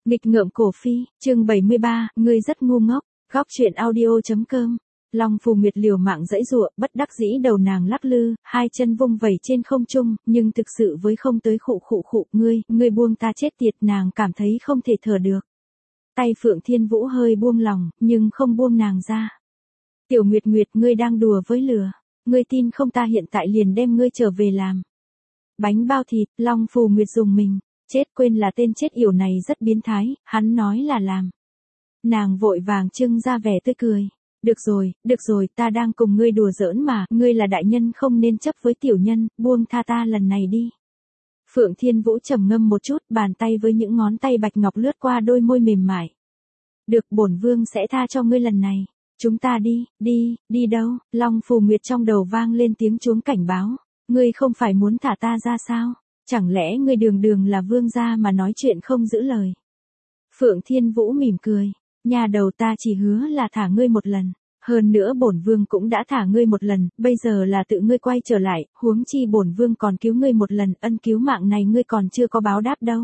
Nghịch ngợm cổ phi, chương 73, ngươi rất ngu ngốc, góc truyện audio.com. Long Phù Nguyệt liều mạng giãy giụa, bất đắc dĩ đầu nàng lắc lư, hai chân vung vẩy trên không trung, nhưng thực sự với không tới khụ, ngươi buông ta chết tiệt, nàng cảm thấy không thể thở được. Tay Phượng Thiên Vũ hơi buông lòng, nhưng không buông nàng ra. Tiểu Nguyệt Nguyệt, ngươi đang đùa với lửa, ngươi tin không ta hiện tại liền đem ngươi trở về làm. Bánh bao thịt, Long Phù Nguyệt dùng mình. Chết, quên là tên chết yểu này rất biến thái, hắn nói là làm. Nàng vội vàng trưng ra vẻ tươi cười. Được rồi, ta đang cùng ngươi đùa giỡn mà, ngươi là đại nhân không nên chấp với tiểu nhân, buông tha ta lần này đi. Phượng Thiên Vũ trầm ngâm một chút, bàn tay với những ngón tay bạch ngọc lướt qua đôi môi mềm mại. Được, bổn vương sẽ tha cho ngươi lần này. Chúng ta đi đâu? Long Phù Nguyệt trong đầu vang lên tiếng chuông cảnh báo. Ngươi không phải muốn thả ta ra sao? Chẳng lẽ ngươi đường là vương gia mà nói chuyện không giữ lời? Phượng Thiên Vũ mỉm cười. Nhà đầu, ta chỉ hứa là thả ngươi một lần. Hơn nữa bổn vương cũng đã thả ngươi một lần, bây giờ là tự ngươi quay trở lại, huống chi bổn vương còn cứu ngươi một lần, ân cứu mạng này ngươi còn chưa có báo đáp đâu.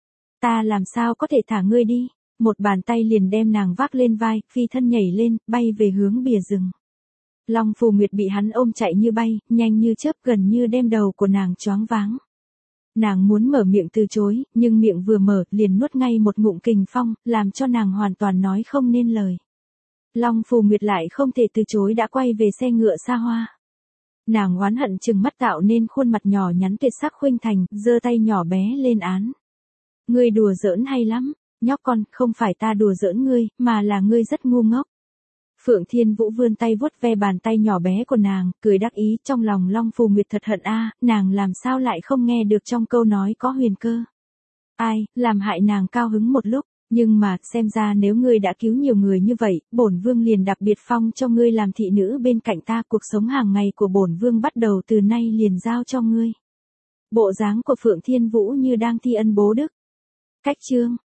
Ta làm sao có thể thả ngươi đi? Một bàn tay liền đem nàng vác lên vai, phi thân nhảy lên, bay về hướng bìa rừng. Long Phù Nguyệt bị hắn ôm chạy như bay, nhanh như chớp, gần như đem đầu của nàng choáng váng. Nàng muốn mở miệng từ chối, nhưng miệng vừa mở, liền nuốt ngay một ngụm kình phong, làm cho nàng hoàn toàn nói không nên lời. Long Phù Nguyệt lại không thể từ chối, đã quay về xe ngựa xa hoa. Nàng oán hận trừng mắt tạo nên khuôn mặt nhỏ nhắn tuyệt sắc khuynh thành, giơ tay nhỏ bé lên án. Ngươi đùa giỡn hay lắm, nhóc con, không phải ta đùa giỡn ngươi, mà là ngươi rất ngu ngốc. Phượng Thiên Vũ vươn tay vuốt ve bàn tay nhỏ bé của nàng, cười đắc ý, trong lòng Long Phù Nguyệt thật hận a, nàng làm sao lại không nghe được trong câu nói có huyền cơ. Ai, làm hại nàng cao hứng một lúc, nhưng mà, xem ra nếu ngươi đã cứu nhiều người như vậy, bổn vương liền đặc biệt phong cho ngươi làm thị nữ bên cạnh ta, cuộc sống hàng ngày của bổn vương bắt đầu từ nay liền giao cho ngươi. Bộ dáng của Phượng Thiên Vũ như đang thi ân bố đức. Cách chương